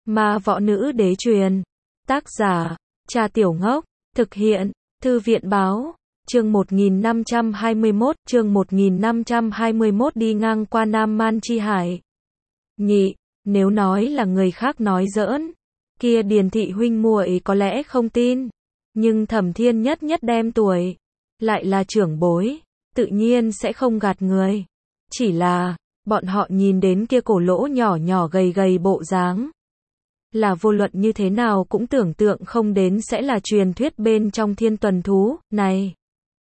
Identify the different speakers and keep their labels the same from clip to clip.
Speaker 1: Ma võ nữ đế truyền. Tác giả, Cha Tiểu Ngốc. Thực hiện, Thư viện báo. Chương 1521 đi ngang qua Nam Man Chi Hải. Nhị, nếu nói là người khác nói giỡn, kia Điền thị huynh muội có lẽ không tin, nhưng Thẩm Thiên Nhất nhất đem tuổi, lại là trưởng bối, tự nhiên sẽ không gạt người. Chỉ là, bọn họ nhìn đến kia cổ lỗ nhỏ nhỏ gầy gầy bộ dáng, là vô luận như thế nào cũng tưởng tượng không đến sẽ là truyền thuyết bên trong thiên tuần thú, này.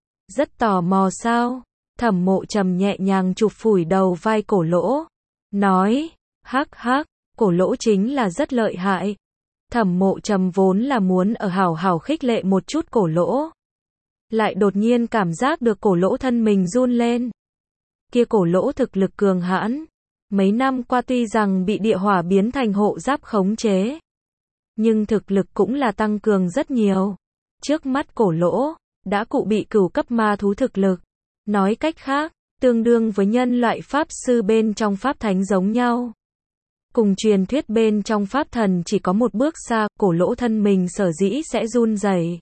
Speaker 1: Rất tò mò sao? Thẩm Mộ Trầm nhẹ nhàng chụp phủi đầu vai cổ lỗ, nói, hắc hắc, cổ lỗ chính là rất lợi hại. Thẩm Mộ Trầm vốn là muốn ở hảo hảo khích lệ một chút cổ lỗ, lại đột nhiên cảm giác được cổ lỗ thân mình run lên. Kia cổ lỗ thực lực cường hãn, mấy năm qua tuy rằng bị địa hỏa biến thành hộ giáp khống chế, nhưng thực lực cũng là tăng cường rất nhiều. Trước mắt cổ lỗ, đã cụ bị cửu cấp ma thú thực lực. Nói cách khác, tương đương với nhân loại pháp sư bên trong pháp thánh giống nhau. Cùng truyền thuyết bên trong pháp thần chỉ có một bước xa, cổ lỗ thân mình sở dĩ sẽ run rẩy.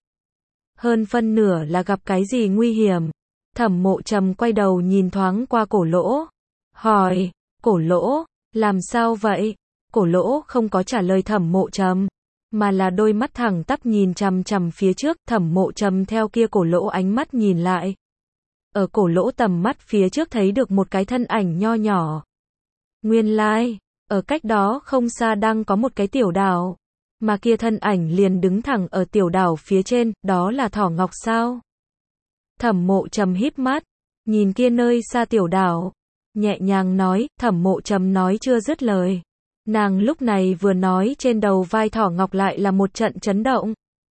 Speaker 1: Hơn phân nửa là gặp cái gì nguy hiểm. Thẩm Mộ Trầm quay đầu nhìn thoáng qua cổ lỗ, hỏi, cổ lỗ, làm sao vậy? Cổ lỗ không có trả lời Thẩm Mộ Trầm, mà là đôi mắt thẳng tắp nhìn chằm chằm phía trước. Thẩm Mộ Trầm theo kia cổ lỗ ánh mắt nhìn lại. Ở cổ lỗ tầm mắt phía trước thấy được một cái thân ảnh nho nhỏ. Nguyên lai, ở cách đó không xa đang có một cái tiểu đảo, mà kia thân ảnh liền đứng thẳng ở tiểu đảo phía trên, đó là Thỏ Ngọc sao? Thẩm Mộ Trầm híp mắt, nhìn kia nơi xa tiểu đảo, nhẹ nhàng nói. Thẩm Mộ Trầm nói chưa dứt lời, nàng lúc này vừa nói trên đầu vai Thỏ Ngọc lại là một trận chấn động.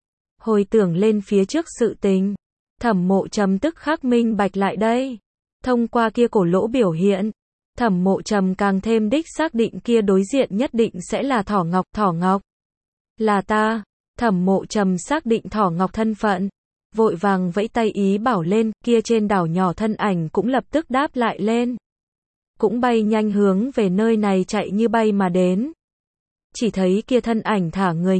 Speaker 1: Hồi tưởng lên phía trước sự tình, Thẩm Mộ Trầm tức khắc minh bạch lại đây. Thông qua kia cổ lỗ biểu hiện, Thẩm Mộ Trầm càng thêm đích xác định kia đối diện nhất định sẽ là Thỏ Ngọc. Thỏ Ngọc, là ta. Thẩm Mộ Trầm xác định Thỏ Ngọc thân phận, vội vàng vẫy tay ý bảo lên. Kia trên đảo nhỏ thân ảnh cũng lập tức đáp lại lên, cũng bay nhanh hướng về nơi này chạy như bay mà đến. Chỉ thấy kia thân ảnh thả người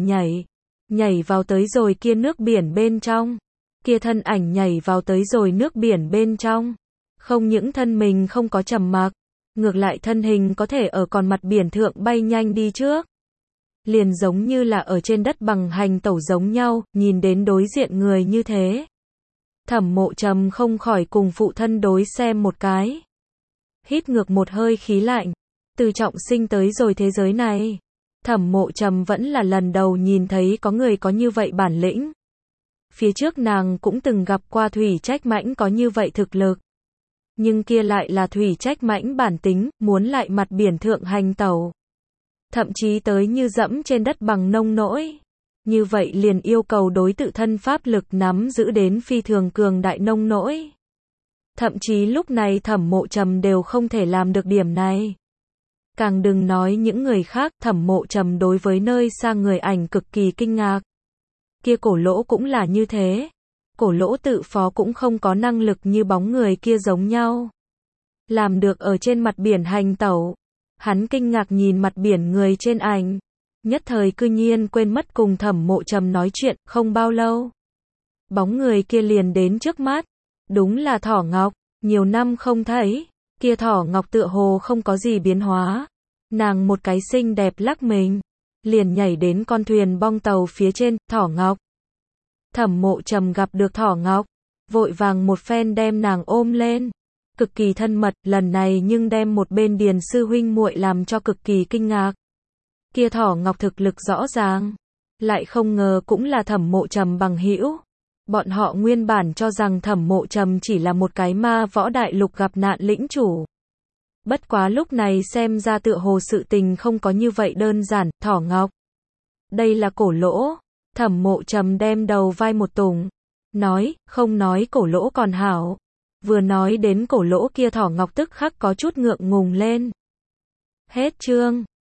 Speaker 1: nhảy vào tới rồi kia nước biển bên trong. Kia thân ảnh nhảy vào tới rồi nước biển bên trong, không những thân mình không có trầm mặc, ngược lại thân hình có thể ở còn mặt biển thượng bay nhanh đi trước. Liền giống như là ở trên đất bằng hành tẩu giống nhau. Nhìn đến đối diện người như thế, Thẩm Mộ Trầm không khỏi cùng phụ thân đối xem một cái. Hít ngược một hơi khí lạnh, từ trọng sinh tới rồi thế giới này, Thẩm Mộ Trầm vẫn là lần đầu nhìn thấy có người có như vậy bản lĩnh. Phía trước nàng cũng từng gặp qua Thủy Trách Mãnh có như vậy thực lực, nhưng kia lại là Thủy Trách Mãnh bản tính, muốn lại mặt biển thượng hành tẩu, thậm chí tới như dẫm trên đất bằng nông nỗi. Như vậy liền yêu cầu đối tự thân pháp lực nắm giữ đến phi thường cường đại nông nỗi. Thậm chí lúc này Thẩm Mộ Trầm đều không thể làm được điểm này. Càng đừng nói những người khác. Thẩm Mộ Trầm đối với nơi xa người ảnh cực kỳ kinh ngạc. Kia cổ lỗ cũng là như thế. Cổ lỗ tự phó cũng không có năng lực như bóng người kia giống nhau, làm được ở trên mặt biển hành tẩu. Hắn kinh ngạc nhìn mặt biển người trên ảnh, nhất thời cư nhiên quên mất cùng Thẩm Mộ Trầm nói chuyện. Không bao lâu, bóng người kia liền đến trước mắt. Đúng là Thỏ Ngọc. Nhiều năm không thấy, kia Thỏ Ngọc tựa hồ không có gì biến hóa. Nàng một cái xinh đẹp lắc mình, liền nhảy đến con thuyền bong tàu phía trên. Thỏ Ngọc. Thẩm Mộ Trầm gặp được Thỏ Ngọc, vội vàng một phen đem nàng ôm lên, cực kỳ thân mật. Lần này nhưng đem một bên Điền sư huynh muội làm cho cực kỳ kinh ngạc. Kia Thỏ Ngọc thực lực rõ ràng, lại không ngờ cũng là Thẩm Mộ Trầm bằng hữu. Bọn họ nguyên bản cho rằng Thẩm Mộ Trầm chỉ là một cái ma võ đại lục gặp nạn lĩnh chủ. Bất quá lúc này xem ra tựa hồ sự tình không có như vậy đơn giản. Thỏ Ngọc, đây là cổ lỗ. Thẩm Mộ Trầm đem đầu vai một tùng, nói, không nói cổ lỗ còn hảo. Vừa nói đến cổ lỗ kia Thỏ Ngọc tức khắc có chút ngượng ngùng lên. Hết chương.